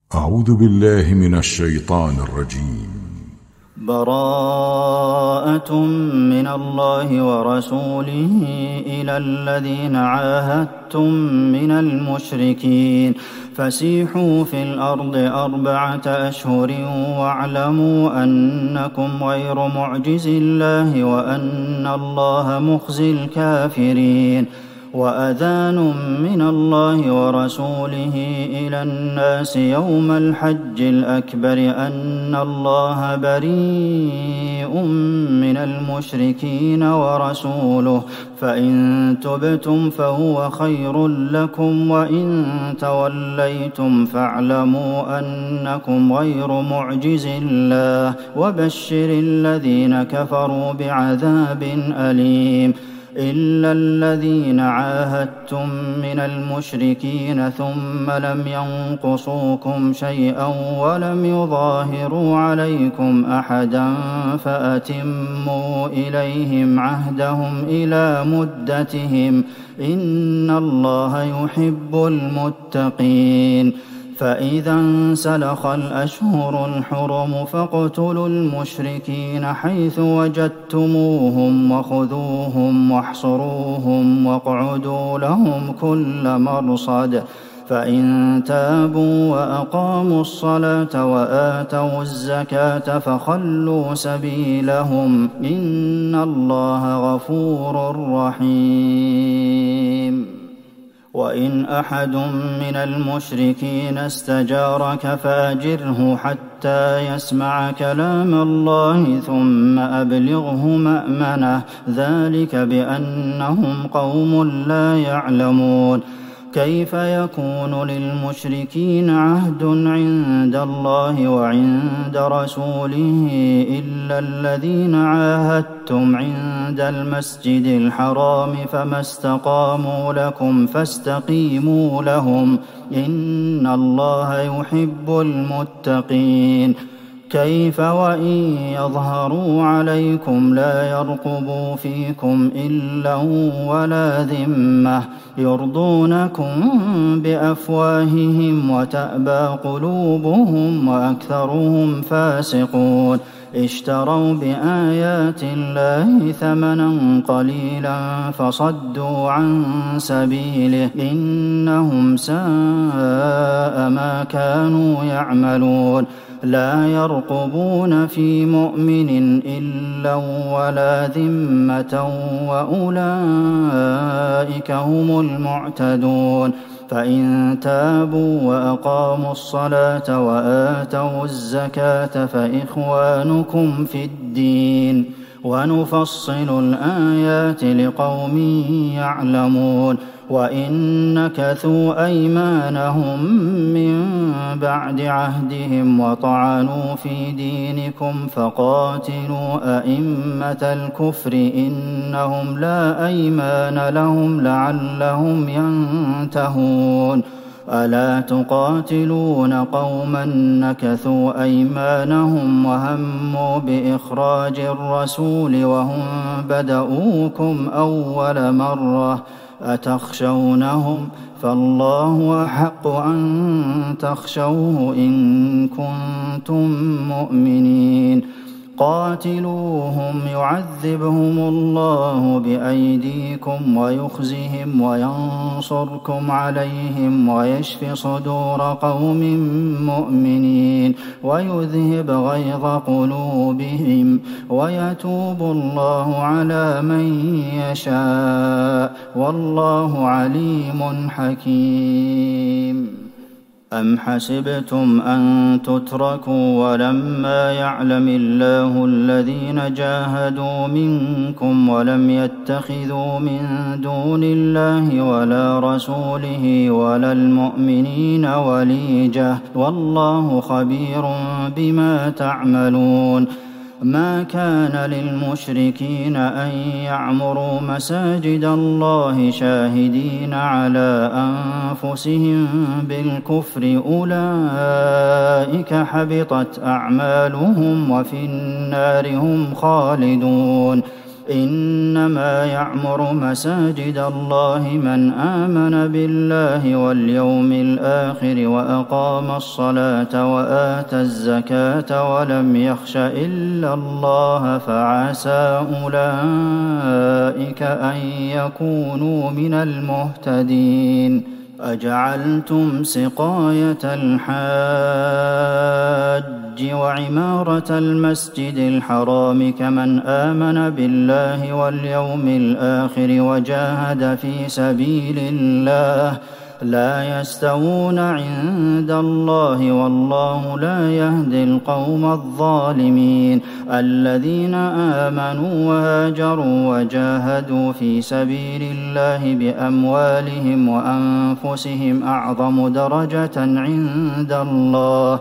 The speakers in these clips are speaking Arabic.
أعوذ بالله من الشيطان الرجيم. براءة من الله ورسوله إلى الذين عاهدتم من المشركين فسيحوا في الأرض 4 أشهر واعلموا أنكم غير معجز الله وأن الله مخزي الكافرين. وأذان من الله ورسوله إلى الناس يوم الحج الأكبر أن الله بريء من المشركين ورسوله فإن تبتم فهو خير لكم وإن توليتم فاعلموا أنكم غير معجز الله وبشر الذين كفروا بعذاب أليم. إلا الذين عاهدتم من المشركين ثم لم ينقصوكم شيئا ولم يظاهروا عليكم أحدا فأتموا إليهم عهدهم إلى مدتهم إن الله يحب المتقين. فإذا انسلخ الأشهر الحرم فاقتلوا المشركين حيث وجدتموهم وخذوهم واحصروهم واقعدوا لهم كل مرصد فإن تابوا وأقاموا الصلاة وآتوا الزكاة فخلوا سبيلهم إن الله غفور رحيم. وإن أحد من المشركين استجارك فأجره حتى يسمع كلام الله ثم أبلغه مأمنه ذلك بأنهم قوم لا يعلمون. كيف يكون للمشركين عهد عند الله وعند رسوله إلا الذين عاهدتم عند المسجد الحرام فما استقاموا لكم فاستقيموا لهم إن الله يحب المتقين. كيف وإن يظهروا عليكم لا يرقبوا فيكم إلا ولا ذمة يرضونكم بأفواههم وتأبى قلوبهم وأكثرهم فاسقون. اشتروا بآيات الله ثمنا قليلا فصدوا عن سبيله إنهم ساء ما كانوا يعملون. لا يرقبون في مؤمن إلا ولا ذمة وأولئك هم المعتدون. فإن تابوا وأقاموا الصلاة وآتوا الزكاة فإخوانكم في الدين ونفصل الآيات لقوم يعلمون. وإن نكثوا أيمانهم من بعد عهدهم وطعنوا في دينكم فقاتلوا أئمة الكفر إنهم لا أيمان لهم لعلهم ينتهون. ألا تقاتلون قوما نكثوا أيمانهم وهموا بإخراج الرسول وهم بدؤوكم أول مرة أتخشونهم فالله أحق أن تخشوه إن كنتم مؤمنين. قاتلوهم يعذبهم الله بأيديكم ويخزهم وينصركم عليهم ويشف صدور قوم مؤمنين ويذهب غيظ قلوبهم ويتوب الله على من يشاء والله عليم حكيم. أم حسبتم أن تتركوا ولما يعلم الله الذين جاهدوا منكم ولم يتخذوا من دون الله ولا رسوله ولا المؤمنين وليجة والله خبير بما تعملون. ما كان للمشركين أن يعمروا مساجد الله شاهدين على أنفسهم بالكفر أولئك حبطت أعمالهم وفي النار هم خالدون. إنما يعمر مساجد الله من آمن بالله واليوم الآخر وأقام الصلاة وآتى الزكاة ولم يخش إلا الله فعسى أولئك أن يكونوا من المهتدين. أجعلتم سقاية الحاج وعمارة المسجد الحرام كمن آمن بالله واليوم الآخر وجاهد في سبيل الله لا يستوون عند الله والله لا يهدي القوم الظالمين. الذين آمنوا وهاجروا وجاهدوا في سبيل الله بأموالهم وأنفسهم أعظم درجة عند الله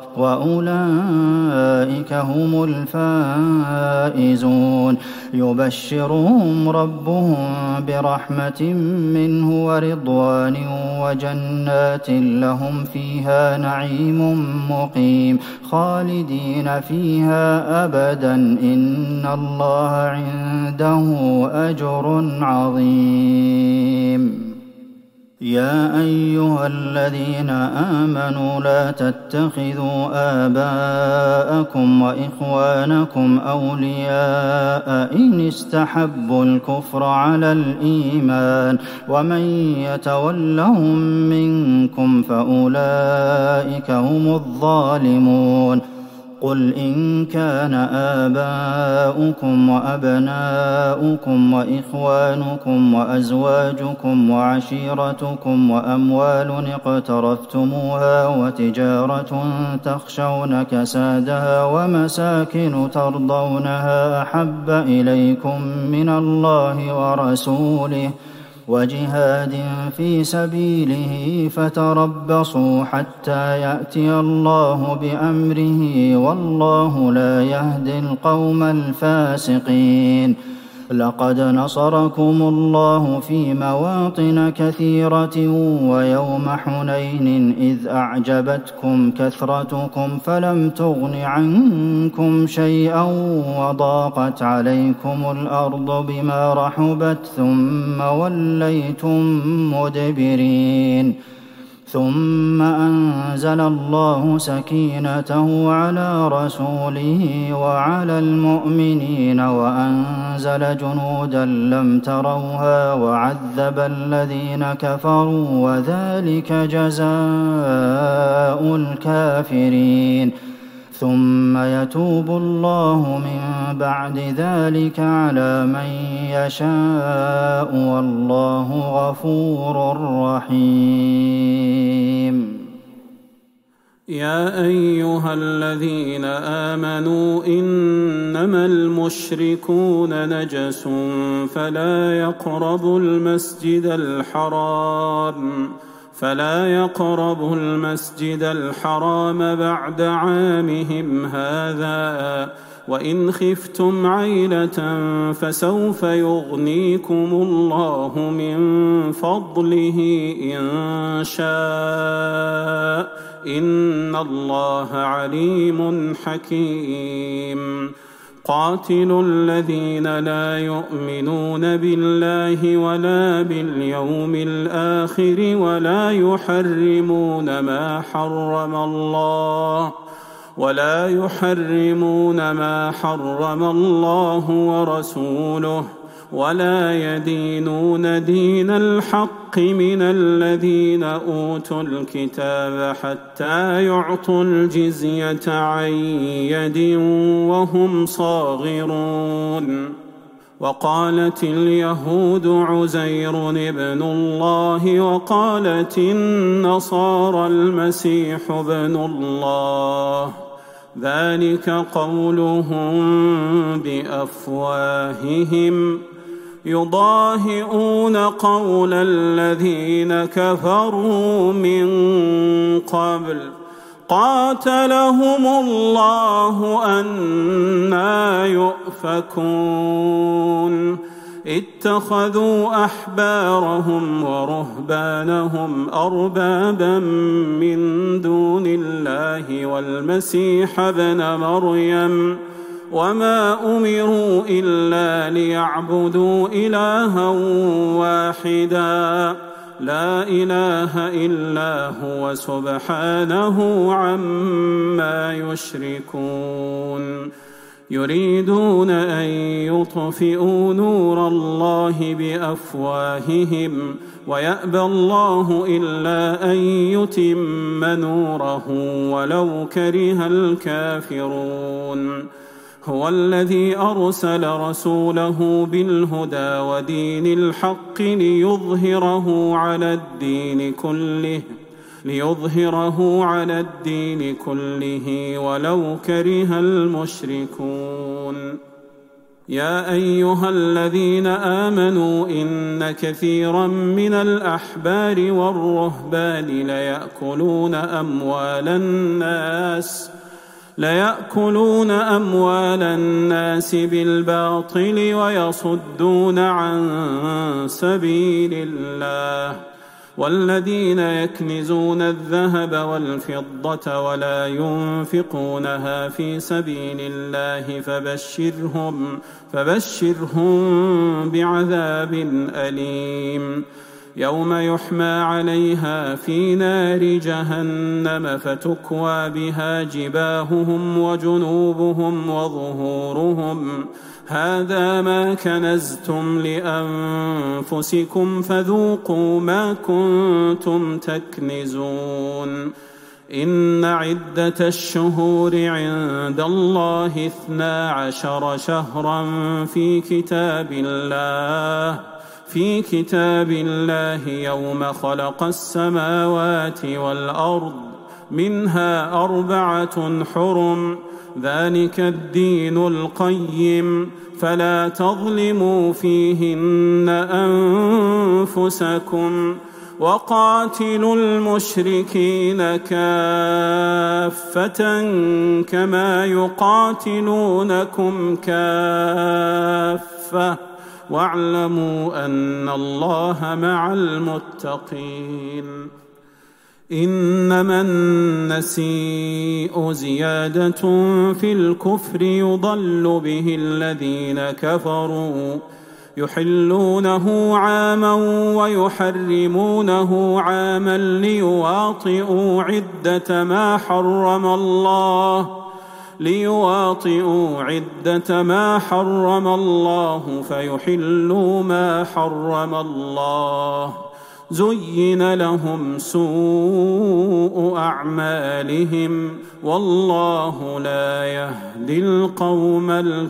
وأولئك هم الفائزون. يبشرهم ربهم برحمة منه ورضوان وجنات لهم فيها نعيم مقيم خالدين فيها أبدا إن الله عنده أجر عظيم. يا أيها الذين آمنوا لا تتخذوا آباءكم وإخوانكم أولياء إن استحبوا الكفر على الإيمان ومن يتولهم منكم فأولئك هم الظالمون. قل إن كان آباؤكم وأبناؤكم وإخوانكم وأزواجكم وعشيرتكم وأموال اقترفتموها وتجارة تخشون كسادها ومساكن ترضونها أحب إليكم من الله ورسوله وجهاد في سبيله فتربصوا حتى يأتي الله بأمره والله لا يهدي القوم الفاسقين. لقد نصركم الله في مواطن كثيرة ويوم حنين إذ أعجبتكم كثرتكم فلم تغن عنكم شيئا وضاقت عليكم الأرض بما رحبت ثم وليتم مدبرين. ثم أنزل الله سكينته على رسوله وعلى المؤمنين وأنزل جنودا لم تروها وعذب الذين كفروا وذلك جزاء الكافرين. ثم يتوب الله من بعد ذلك على من يشاء والله غفور رحيم. يا أيها الذين آمنوا إنما المشركون نجس فلا يقربوا المسجد الحرام بعد عامهم هذا وإن خفتم عيلة فسوف يغنيكم الله من فضله إن شاء إن الله عليم حكيم. قاتلوا الذين لا يؤمنون بالله ولا باليوم الآخر ولا يحرمون ما حرم الله ورسوله ولا يدينون دين الحق من الذين أوتوا الكتاب حتى يعطوا الجزية عن يد وهم صاغرون. وقالت اليهود عزير ابن الله وقالت النصارى المسيح ابن الله ذلك قولهم بأفواههم يضاهئون قول الذين كفروا من قبل قاتلهم الله أنى يؤفكون. اتخذوا أحبارهم ورهبانهم أربابا من دون الله والمسيح ابن مريم وما أمروا إلا ليعبدوا إلها واحدا لا إله إلا هو سبحانه عما يشركون يريدون أن يطفئوا نور الله بأفواههم ويأبى الله إلا أن يتم نوره ولو كره الكافرون هو الذي أرسل رسوله بالهدى ودين الحق ليظهره على الدين كله ولو كره المشركون يا أيها الذين آمنوا إن كثيرا من الأحبار والرهبان ليأكلون أموال الناس بالباطل ويصدون عن سبيل الله والذين يكنزون الذهب والفضة ولا ينفقونها في سبيل الله فبشرهم بعذاب أليم يوم يحمى عليها في نار جهنم فتكوى بها جباههم وجنوبهم وظهورهم هذا ما كنزتم لأنفسكم فذوقوا ما كنتم تكنزون إن عدة الشهور عند الله 12 شهرا في كتاب الله يوم خلق السماوات والأرض منها 4 حرم ذلك الدين القيم فلا تظلموا فيهن أنفسكم وقاتلوا المشركين كافة كما يقاتلونكم كافة واعلموا أن الله مع المتقين إنما النسيء زيادة في الكفر يضل به الذين كفروا يحلونه عاما ويحرمونه عاما ليواطئوا عدة ما حرم الله فيحلوا ما حرم الله زين لهم سوء أعمالهم والله لا يهدي القوم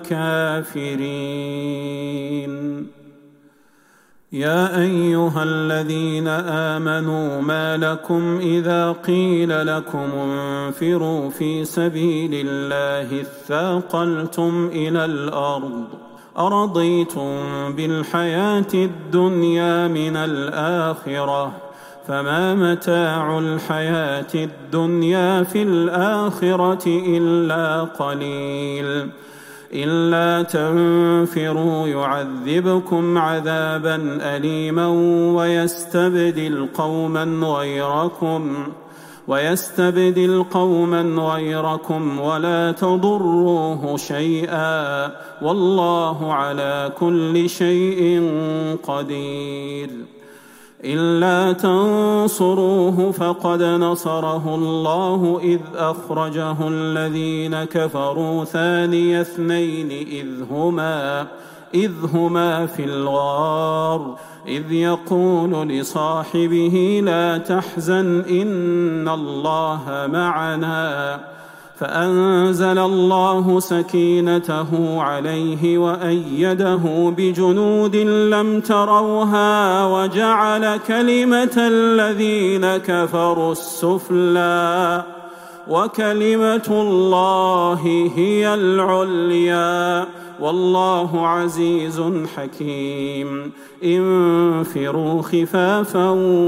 الكافرين يا أيها الذين آمنوا ما لكم إذا قيل لكم انفروا في سبيل الله اثاقلتم إلى الأرض أرضيتم بالحياة الدنيا من الآخرة فما متاع الحياة الدنيا في الآخرة إلا قليل إلا تنفروا يعذبكم عذابا أليما ويستبدل قوما غيركم ولا تضروه شيئا والله على كل شيء قدير إلا تنصروه فقد نصره الله إذ أخرجه الذين كفروا ثاني اثنين إذ هما في الغار إذ يقول لصاحبه لا تحزن إن الله معنا فأنزل الله سكينته عليه وأيده بجنود لم تروها وجعل كلمة الذين كفروا السفلى وكلمة الله هي العليا والله عزيز حكيم انفروا خفافا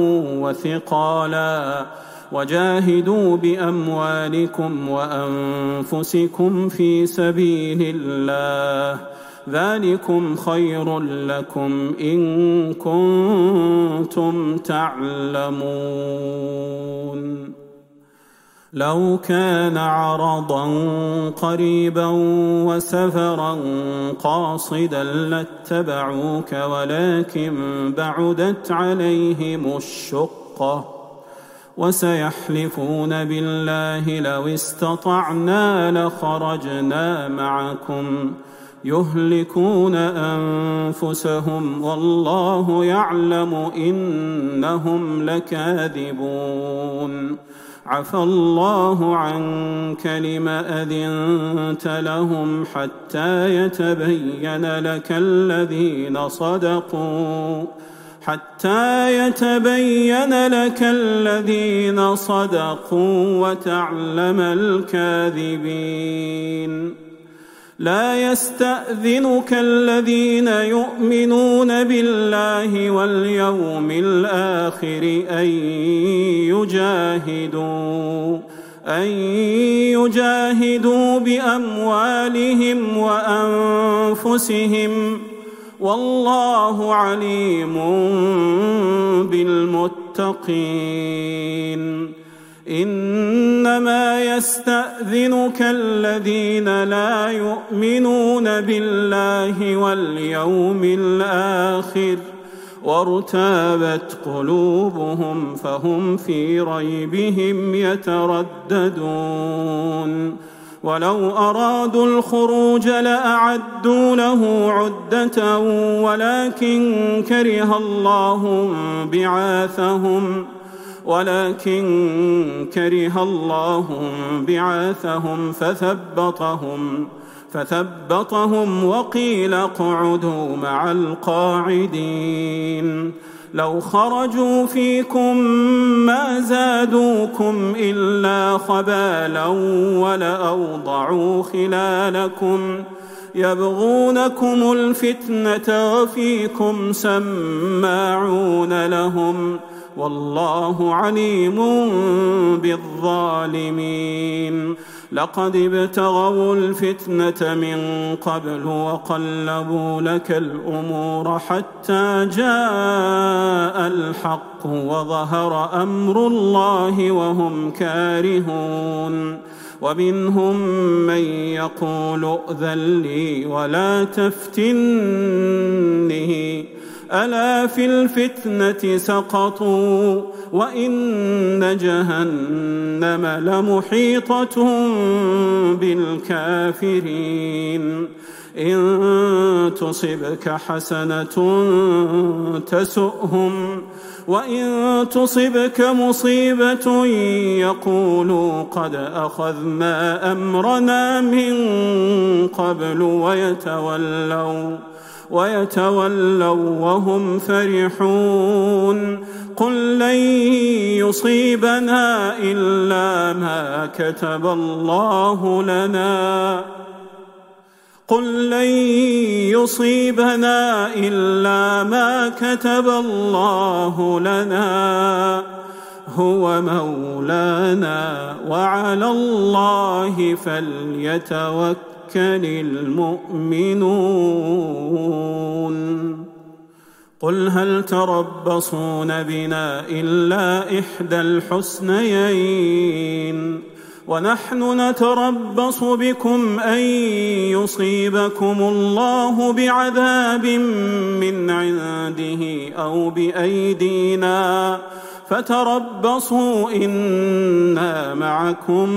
وثقالا وجاهدوا بأموالكم وأنفسكم في سبيل الله ذلكم خير لكم إن كنتم تعلمون لو كان عرضا قريبا وسفرا قاصدا لاتبعوك ولكن بعدت عليهم الشقة وسيحلفون بالله لو استطعنا لخرجنا معكم يهلكون أنفسهم والله يعلم إنهم لكاذبون عفى الله عنك لم أذنت لهم حتى يتبين لك الذين صدقوا وتعلم الكاذبين لا يستأذنك الذين يؤمنون بالله واليوم الآخر أن يجاهدوا بأموالهم وأنفسهم والله عليم بالمتقين إنما يستأذنك الذين لا يؤمنون بالله واليوم الآخر وارتابت قلوبهم فهم في ريبهم يترددون ولو أرادوا الخروج لأعدوا له عدة ولكن كره الله بعاثهم فثبطهم وقيل اقعدوا مع القاعدين لو خرجوا فيكم ما زادوكم إلا خبالا ولأوضعوا خلالكم يبغونكم الفتنة وفيكم سماعون لهم والله عليم بالظالمين لقد ابتغوا الفتنة من قبل وقلبوا لك الأمور حتى جاء الحق وظهر أمر الله وهم كارهون ومنهم من يقول ائذن لي ولا تفتنه ألا في الفتنة سقطوا وإن جهنم لمحيطة بالكافرين إن تصبك حسنة تسؤهم وإن تصبك مصيبة يقولوا قد أخذنا أمرنا من قبل ويتولوا وهم فرحون قل لن يصيبنا إلا ما كتب الله لنا هو مولانا وعلى الله فليتوكل المؤمنون قل هل تربصون بنا إلا إحدى الحسنيين ونحن نتربص بكم أن يصيبكم الله بعذاب من عنده أو بأيدينا فتربصوا إنا معكم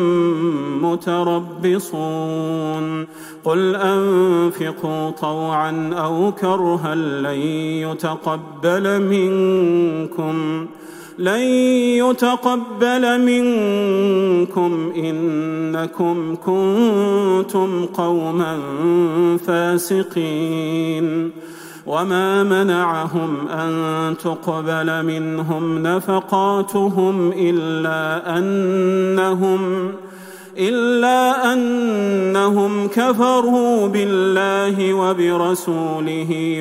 متربصون قل أنفقوا طوعا أو كرها لن يتقبل منكم إنكم كنتم قوما فاسقين وما منعهم أن تقبل منهم نفقاتهم إلا أنهم كفروا بالله وبرسوله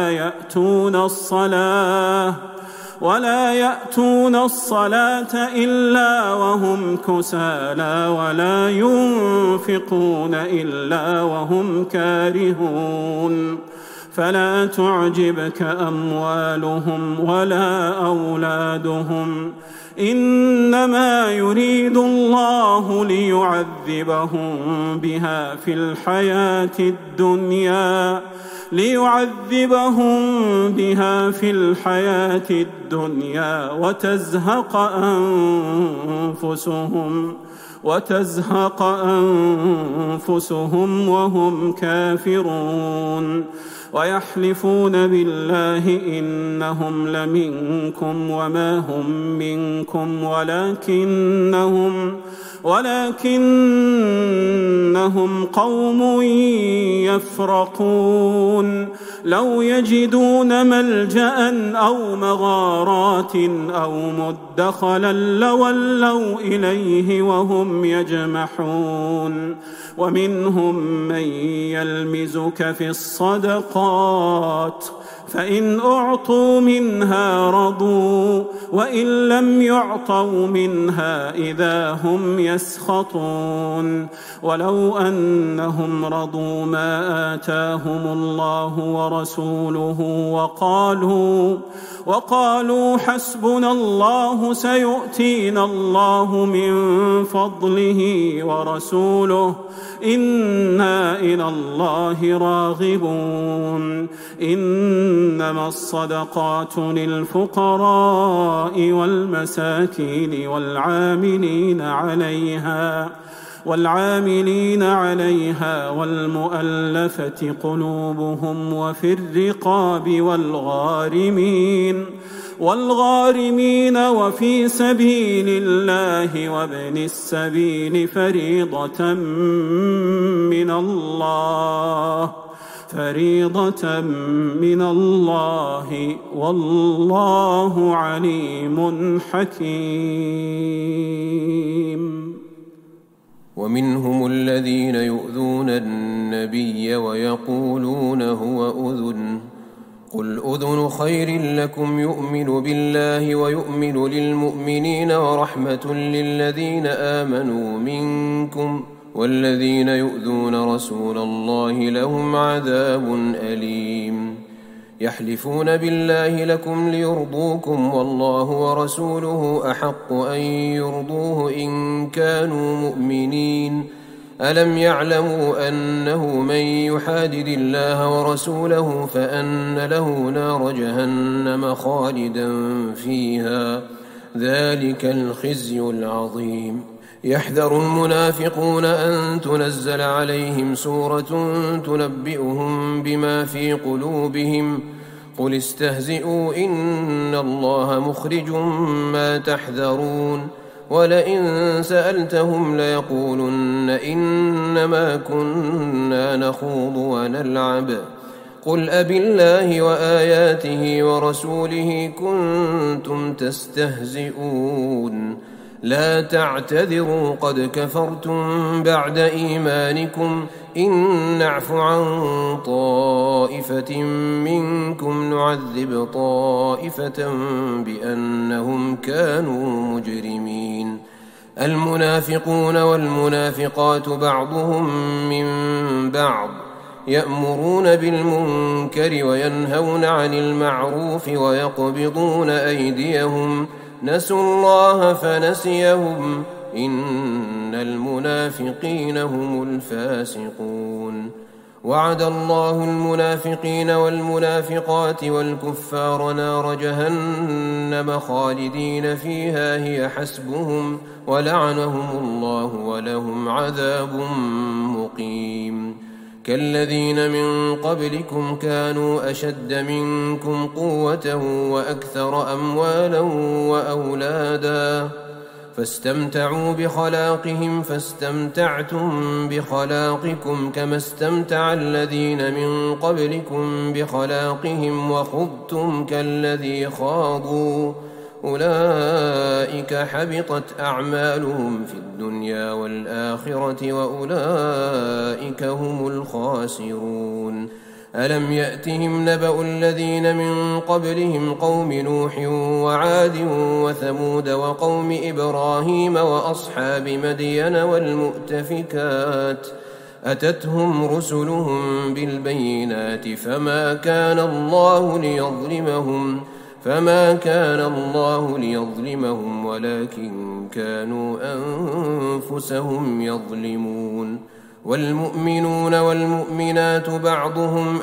ولا يأتون الصلاة إلا وهم كسالى ولا ينفقون إلا وهم كارهون فلا تعجبك أموالهم ولا أولادهم إنما يريد الله ليعذبهم بها في الحياة الدنيا وتزهق أنفسهم وهم كافرون ويحلفون بالله إنهم لمنكم وما هم منكم ولكنهم قوم يفرقون لو يجدون ملجأ أو مغارات أو مدخلا لولوا إليه وهم يجمحون ومنهم من يلمزك في الصدقات فإن أعطوا منها رضوا وإن لم يعطوا منها إذا هم يسخطون ولو أنهم رضوا ما آتاهم الله ورسوله وقالوا حسبنا الله سيؤتينا الله من فضله ورسوله إنا إلى الله راغبون إنما الصدقات للفقراء والمساكين والعاملين عليها والمؤلفة قلوبهم وفي الرقاب والغارمين وفي سبيل الله وابن السبيل فريضة من الله والله عليم حكيم. ومنهم الذين يؤذون النبي ويقولون هو أذن قل أذن خير لكم يؤمن بالله ويؤمن للمؤمنين ورحمة للذين آمنوا منكم والذين يؤذون رسول الله لهم عذاب أليم. يحلفون بالله لكم ليرضوكم والله ورسوله أحق أن يرضوه إن كانوا مؤمنين. ألم يعلموا أنه من يحادد الله ورسوله فأن له نار جهنم خالدا فيها ذلك الخزي العظيم. يحذر المنافقون أن تنزل عليهم سورة تنبئهم بما في قلوبهم قل استهزئوا إن الله مخرج ما تحذرون ولئن سألتهم ليقولن إنما كنا نخوض ونلعب قل أبالله وآياته ورسوله كنتم تستهزئون لا تعتذروا قد كفرتم بعد إيمانكم إن نعف عن طائفة منكم نعذب طائفة بأنهم كانوا مجرمين. المنافقون والمنافقات بعضهم من بعض يأمرون بالمنكر وينهون عن المعروف ويقبضون أيديهم نسوا الله فنسيهم إن المنافقين هم الفاسقون. وعد الله المنافقين والمنافقات والكفار نار جهنم خالدين فيها هي حسبهم ولعنهم الله ولهم عذاب مقيم. كالذين من قبلكم كانوا أشد منكم قوة وأكثر أموالا وأولادا فاستمتعوا بخلاقهم فاستمتعتم بخلاقكم كما استمتع الذين من قبلكم بخلاقهم وخضتم كالذي خاضوا أولئك حبطت أعمالهم في الدنيا والآخرة وأولئك هم الخاسرون. ألم يأتهم نبأ الذين من قبلهم قوم نوح وعاد وثمود وقوم إبراهيم وأصحاب مدين والمؤتفكات أتتهم رسلهم بالبينات فما كان الله ليظلمهم فما كان الله ليظلمهم ولكن كانوا أنفسهم يظلمون. والمؤمنون والمؤمنات بعضهم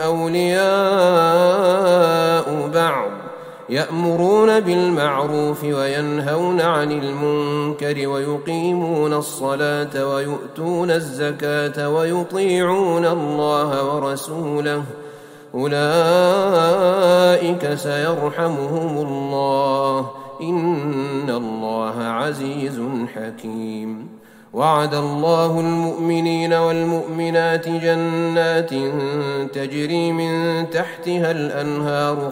أولياء بعض يأمرون بالمعروف وينهون عن المنكر ويقيمون الصلاة ويؤتون الزكاة ويطيعون الله ورسوله أولئك سيرحمهم الله إن الله عزيز حكيم. وعد الله المؤمنين والمؤمنات جنات تجري من تحتها الأنهار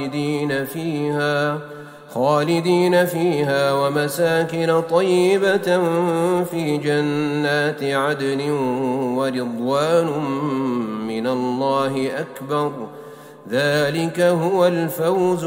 خالدين فيها ومساكن طيبة في جنات عدن ورضوان من الله أكبر ذلك هو الفوز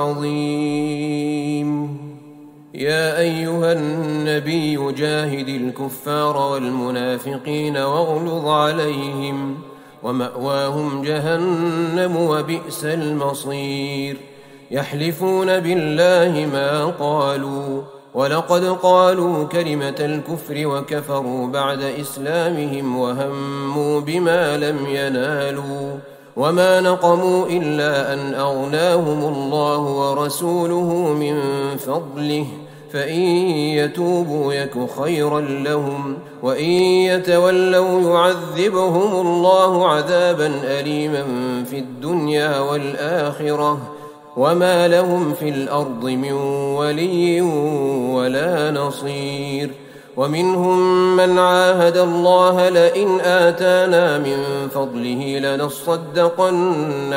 العظيم. يا أيها النبي جاهد الكفار والمنافقين واغلظ عليهم ومأواهم جهنم وبئس المصير. يحلفون بالله ما قالوا ولقد قالوا كلمة الكفر وكفروا بعد إسلامهم وهموا بما لم ينالوا وما نقموا إلا أن أغناهم الله ورسوله من فضله فإن يتوبوا يك خيرا لهم وإن يتولوا يعذبهم الله عذابا أليما في الدنيا والآخرة وما لهم في الأرض من ولي ولا نصير. ومنهم من عاهد الله لئن آتانا من فضله لنصدقن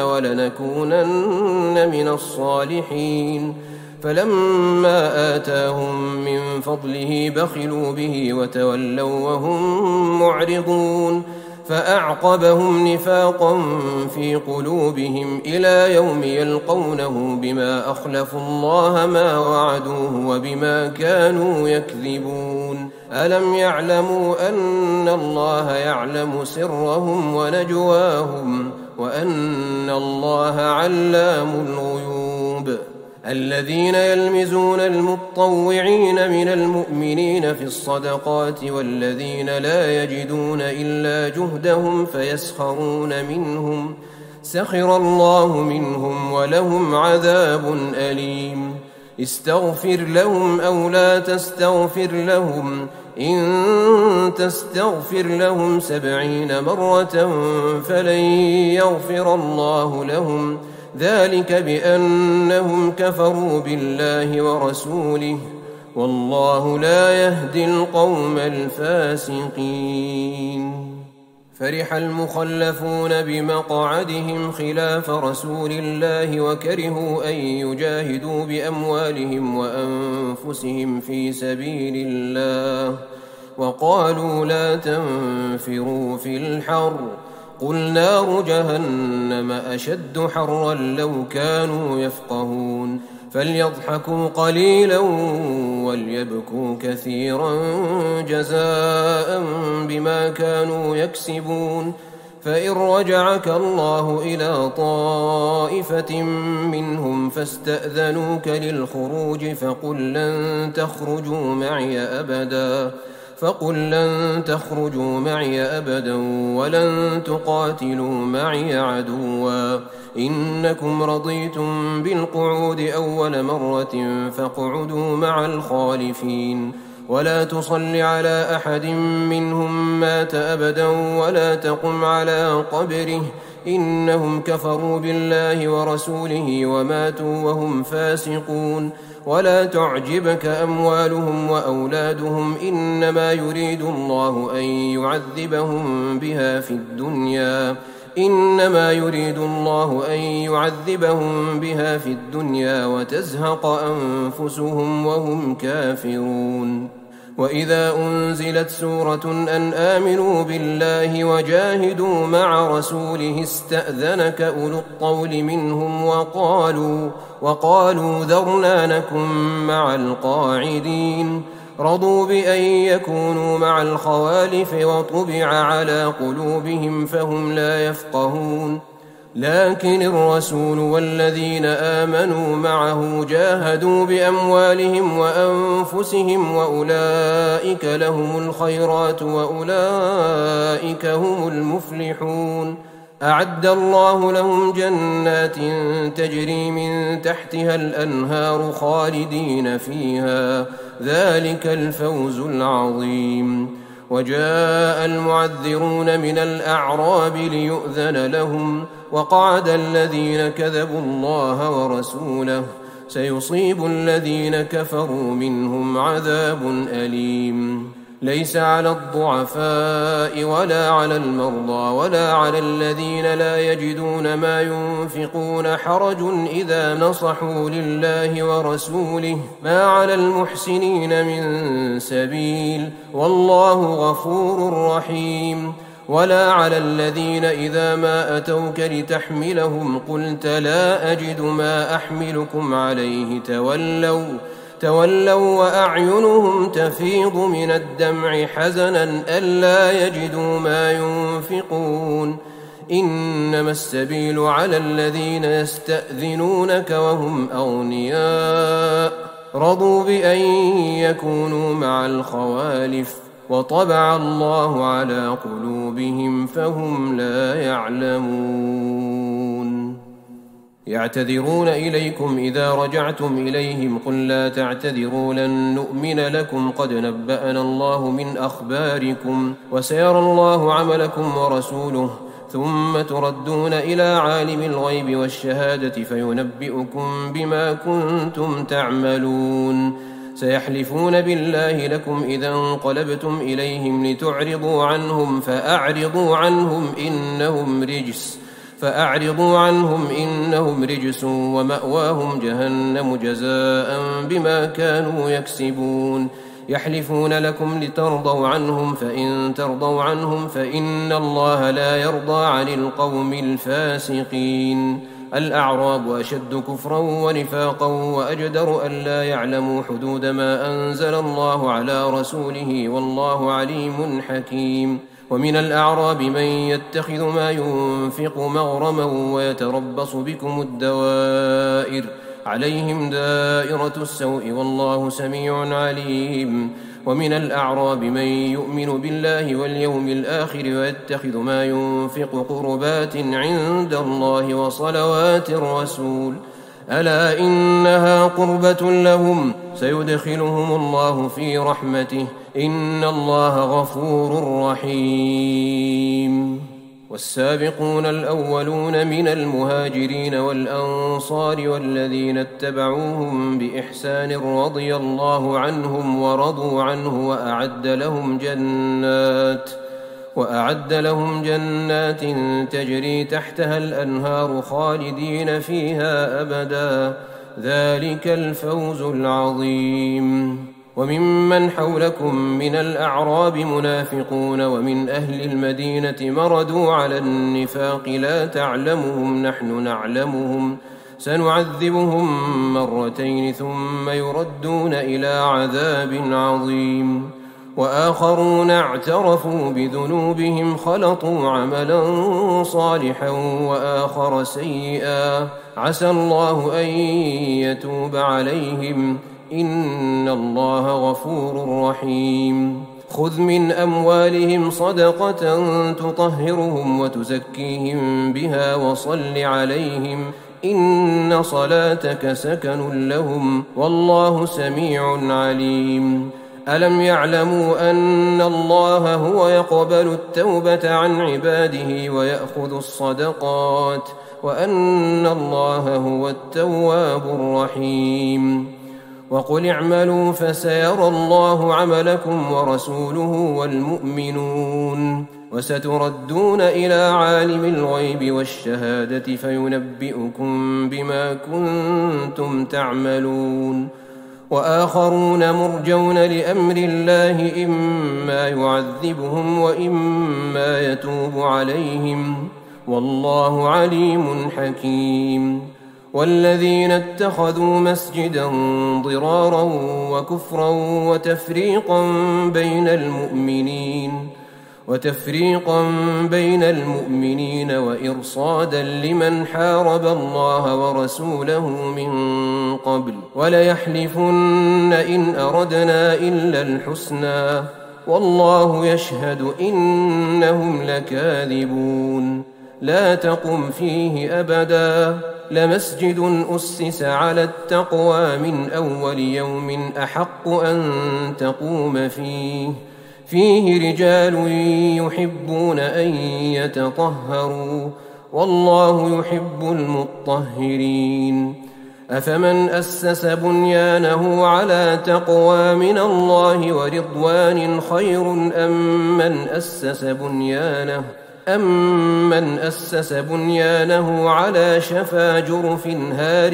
ولنكونن من الصالحين فلما آتاهم من فضله بخلوا به وتولوا وهم معرضون فأعقبهم نفاقا في قلوبهم إلى يوم يلقونه بما أخلفوا الله ما وعدوه وبما كانوا يكذبون. ألم يعلموا أن الله يعلم سرهم ونجواهم وأن الله علام الغيوب. الذين يلمزون المطوعين من المؤمنين في الصدقات والذين لا يجدون إلا جهدهم فيسخرون منهم سخر الله منهم ولهم عذاب أليم. استغفر لهم أو لا تستغفر لهم إن تستغفر لهم 70 مرة فلن يغفر الله لهم ذلك بأنهم كفروا بالله ورسوله والله لا يهدي القوم الفاسقين. فرح المخلفون بمقعدهم خلاف رسول الله وكرهوا أن يجاهدوا بأموالهم وأنفسهم في سبيل الله وقالوا لا تنفروا في الحر قل نار جهنم أشد حرا لو كانوا يفقهون. فليضحكوا قليلا وليبكوا كثيرا جزاء بما كانوا يكسبون. فإن رجعك الله إلى طائفة منهم فاستأذنوك للخروج فقل لن تخرجوا معي أبدا ولن تقاتلوا معي عدوا إنكم رضيتم بالقعود أول مرة فاقعدوا مع الخالفين. ولا تصل على أحد منهم مات أبدا ولا تقم على قبره إنهم كفروا بالله ورسوله وماتوا وهم فاسقون. ولا تعجبك أموالهم وأولادهم إنما يريد الله أن يعذبهم بها في الدنيا وتزهق أنفسهم وهم كافرون. وإذا أنزلت سورة أن آمنوا بالله وجاهدوا مع رسوله استأذنك أولو الطول منهم وقالوا ذرنا نكن مع القاعدين. رضوا بأن يكونوا مع الخوالف وطبع على قلوبهم فهم لا يفقهون. لكن الرسول والذين آمنوا معه جاهدوا بأموالهم وأنفسهم وأولئك لهم الخيرات وأولئك هم المفلحون. أعد الله لهم جنات تجري من تحتها الأنهار خالدين فيها، ذلك الفوز العظيم. وجاء المعذرون من الأعراب ليؤذن لهم، وقعد الذين كذبوا الله ورسوله، سيصيب الذين كفروا منهم عذاب أليم. ليس على الضعفاء ولا على المرضى ولا على الذين لا يجدون ما ينفقون حرج إذا نصحوا لله ورسوله، ما على المحسنين من سبيل، والله غفور رحيم. ولا على الذين إذا ما أتوك لتحملهم قلت لا أجد ما أحملكم عليه تولوا وأعينهم تفيض من الدمع حزنا ألا يجدوا ما ينفقون. إنما السبيل على الذين يستأذنونك وهم أغنياء، رضوا بأن يكونوا مع الخوالف، وطبع الله على قلوبهم فهم لا يعلمون. يعتذرون إليكم إذا رجعتم إليهم، قل لا تعتذروا لن نؤمن لكم قد نبأنا الله من أخباركم، وسيرى الله عملكم ورسوله، ثم تردون إلى عالم الغيب والشهادة فينبئكم بما كنتم تعملون. سيحلفون بالله لكم إذا انقلبتم إليهم لتعرضوا عنهم فأعرضوا عنهم إنهم رجس ومأواهم جهنم جزاء بما كانوا يكسبون. يحلفون لكم لترضوا عنهم، فإن ترضوا عنهم فإن الله لا يرضى عن القوم الفاسقين. الأعراب أشد كفرا ونفاقا وأجدر أن لا يعلموا حدود ما أنزل الله على رسوله، والله عليم حكيم. ومن الأعراب من يتخذ ما ينفق مغرما ويتربص بكم الدوائر، عليهم دائرة السوء والله سميع عليم. ومن الأعراب من يؤمن بالله واليوم الآخر ويتخذ ما ينفق قربات عند الله وصلوات الرسول، ألا إنها قربة لهم، سيدخلهم الله في رحمته، إن الله غفور رحيم. والسابقون الأولون من المهاجرين والأنصار والذين اتبعوهم بإحسان رضي الله عنهم ورضوا عنه وأعد لهم جنات تجري تحتها الأنهار خالدين فيها أبدا، ذلك الفوز العظيم. وممن حولكم من الأعراب منافقون ومن أهل المدينة مردوا على النفاق لا تعلمهم نحن نعلمهم، سنعذبهم مرتين ثم يردون إلى عذاب عظيم. وآخرون اعترفوا بذنوبهم خلطوا عملا صالحا وآخر سيئا، عسى الله أن يتوب عليهم، إن الله غفور رحيم. خذ من أموالهم صدقة تطهرهم وتزكيهم بها وصل عليهم، إن صلاتك سكن لهم، والله سميع عليم. ألم يعلموا أن الله هو يقبل التوبة عن عباده ويأخذ الصدقات، وأن الله هو التواب الرحيم. وقل اعملوا فسيرى الله عملكم ورسوله والمؤمنون، وستردون إلى عالم الغيب والشهادة فينبئكم بما كنتم تعملون. وآخرون مرجون لأمر الله، إما يعذبهم وإما يتوب عليهم، والله عليم حكيم. والذين اتخذوا مسجدا ضرارا وكفرا وتفريقا بين المؤمنين وتفريقا بين المؤمنين وإرصادا لمن حارب الله ورسوله من قبل وليحلفن إن أردنا إلا الحسنى والله يشهد إنهم لكاذبون لا تقم فيه أبدا لمسجد أسس على التقوى من أول يوم أحق أن تقوم فيه رجال يحبون أن يتطهروا والله يحب المطهرين أفمن أسس بنيانه على تقوى من الله ورضوان خير أمن أسس بنيانه على شفا جرف هار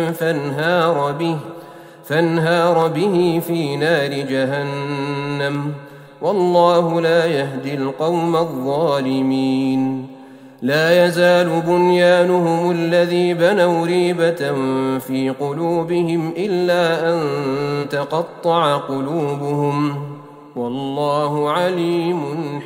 فانهار به في نار جهنم والله لا يهدي القوم الظالمين لا يزال بنيانهم الذي بنوا ريبة في قلوبهم إلا أن تقطع قلوبهم والله عليم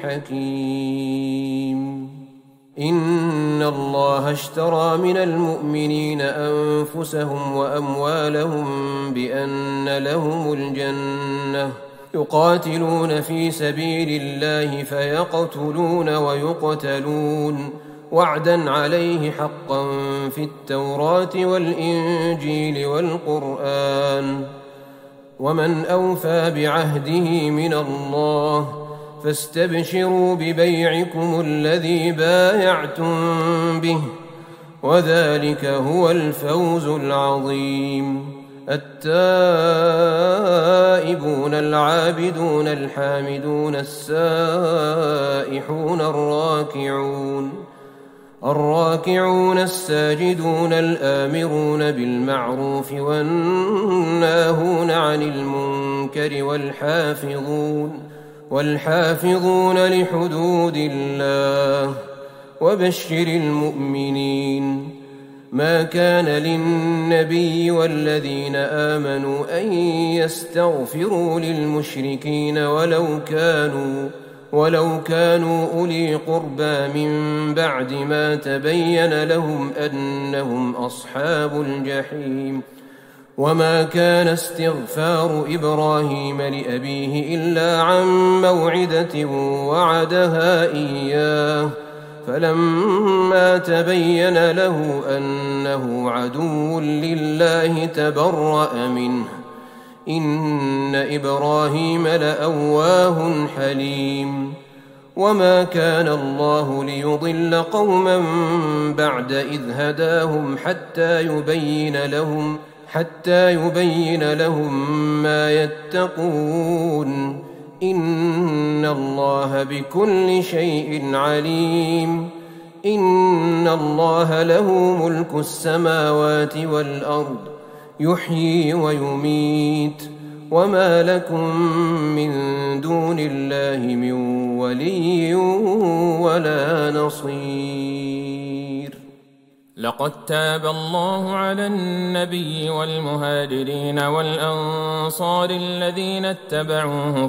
حكيم إن الله اشترى من المؤمنين أنفسهم وأموالهم بأن لهم الجنة يقاتلون في سبيل الله فيقتلون ويقتلون وعدا عليه حقا في التوراة والإنجيل والقرآن ومن أوفى بعهده من الله فاستبشروا ببيعكم الذي بايعتم به وذلك هو الفوز العظيم التائبون العابدون الحامدون السائحون الراكعون الساجدون الآمرون بالمعروف والناهون عن المنكر والحافظون لحدود الله وبشر المؤمنين ما كان للنبي والذين آمنوا أن يستغفروا للمشركين ولو كانوا أولي قربى من بعد ما تبين لهم أنهم أصحاب الجحيم وما كان استغفار إبراهيم لأبيه إلا عن موعدة وعدها إياه فلما تبين له أنه عدو لله تبرأ منه إن إبراهيم لأواه حليم وما كان الله ليضل قوما بعد إذ هداهم حتى يبين لهم ما يتقون إن الله بكل شيء عليم إن الله له ملك السماوات والأرض يحيي ويميت وما لكم من دون الله من ولي ولا نصير لقد تاب الله على النبي والمهاجرين والأنصار الذين اتبعوه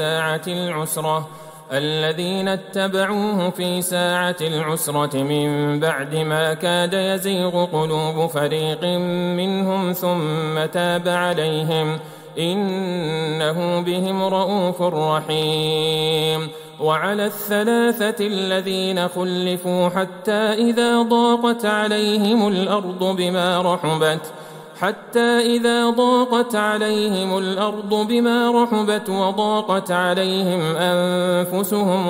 في ساعة العسرة من بعد ما كاد يزيغ قلوب فريق منهم ثم تاب عليهم إنه بهم رءوف رحيم وعلى الثلاثة الذين خلفوا حتى إذا ضاقت عليهم الأرض بما رحبت وضاقت عليهم أنفسهم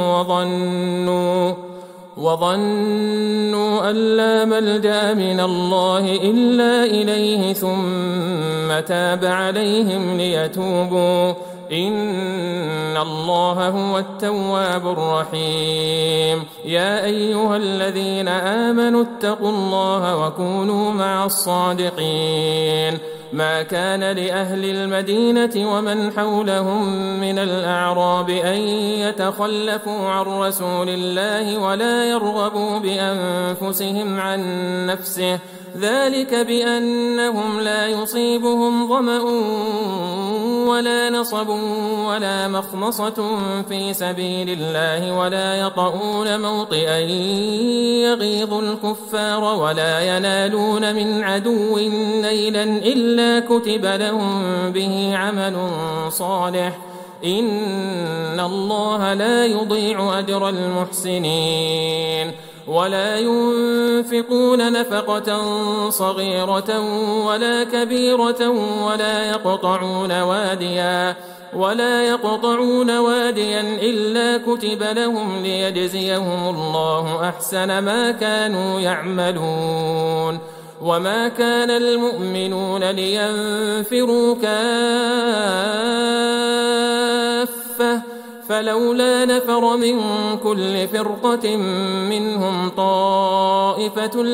وظنوا أن لا ملجأ من الله إلا إليه ثم تاب عليهم ليتوبوا إن الله هو التواب الرحيم يا أيها الذين آمنوا اتقوا الله وكونوا مع الصادقين ما كان لأهل المدينة ومن حولهم من الأعراب أن يتخلفوا عن رسول الله ولا يرغبوا بأنفسهم عن نفسه ذلك بأنهم لا يصيبهم ظمأ ولا نصب ولا مخمصة في سبيل الله ولا يطؤون موطئا يغيظ الكفار ولا ينالون من عدو نيلا إلا كتب لهم به عمل صالح إن الله لا يضيع أجر المحسنين ولا ينفقون نفقة صغيرة ولا كبيرة ولا يقطعون واديا إلا كتب لهم ليجزيهم الله أحسن ما كانوا يعملون وما كان المؤمنون لينفروا كافة فلولا نفر من كل فرقة منهم طائفة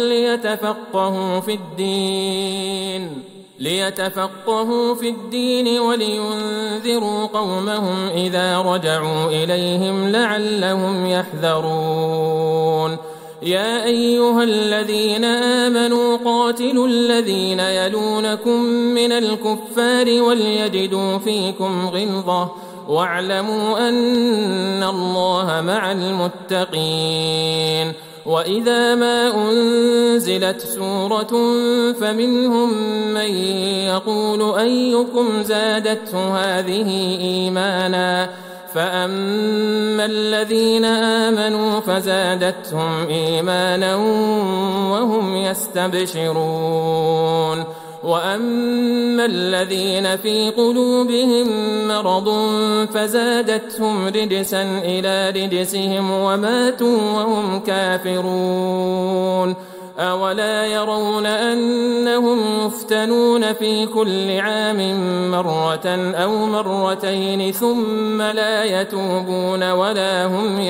ليتفقهوا في الدين ولينذروا قومهم إذا رجعوا إليهم لعلهم يحذرون يا أيها الذين آمنوا قاتلوا الذين يلونكم من الكفار وليجدوا فيكم غلظة واعلموا أن الله مع المتقين وإذا ما أنزلت سورة فمنهم من يقول أيكم زادته هذه إيمانا فأما الذين آمنوا فزادتهم إيمانا وهم يستبشرون وأما الذين في قلوبهم مرض فزادتهم رجسا إلى رجسهم وماتوا وهم كافرون أولا يرون أنهم يفتنون في كل عام مرة أو مرتين ثم لا يتوبون ولا هم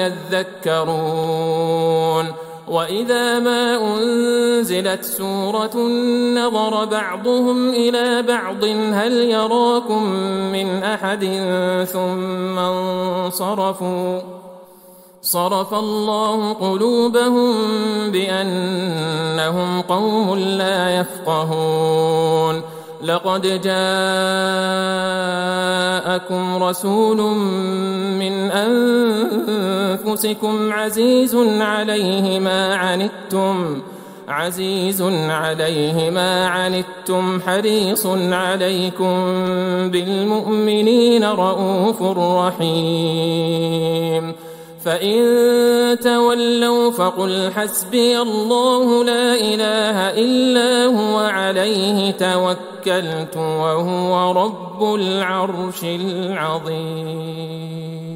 يذكرون وإذا ما أنزلت سورة نظر بعضهم إلى بعض هل يراكم من أحد ثم انصرفوا صرف الله قلوبهم بأنهم قوم لا يفقهون لقد جاءكم رسول من أنفسكم عزيز عليه ما عنتم حريص عليكم بالمؤمنين رؤوف رحيم فإن تولوا فقل حسبي الله لا إله إلا هو عليه توكلت وهو رب العرش العظيم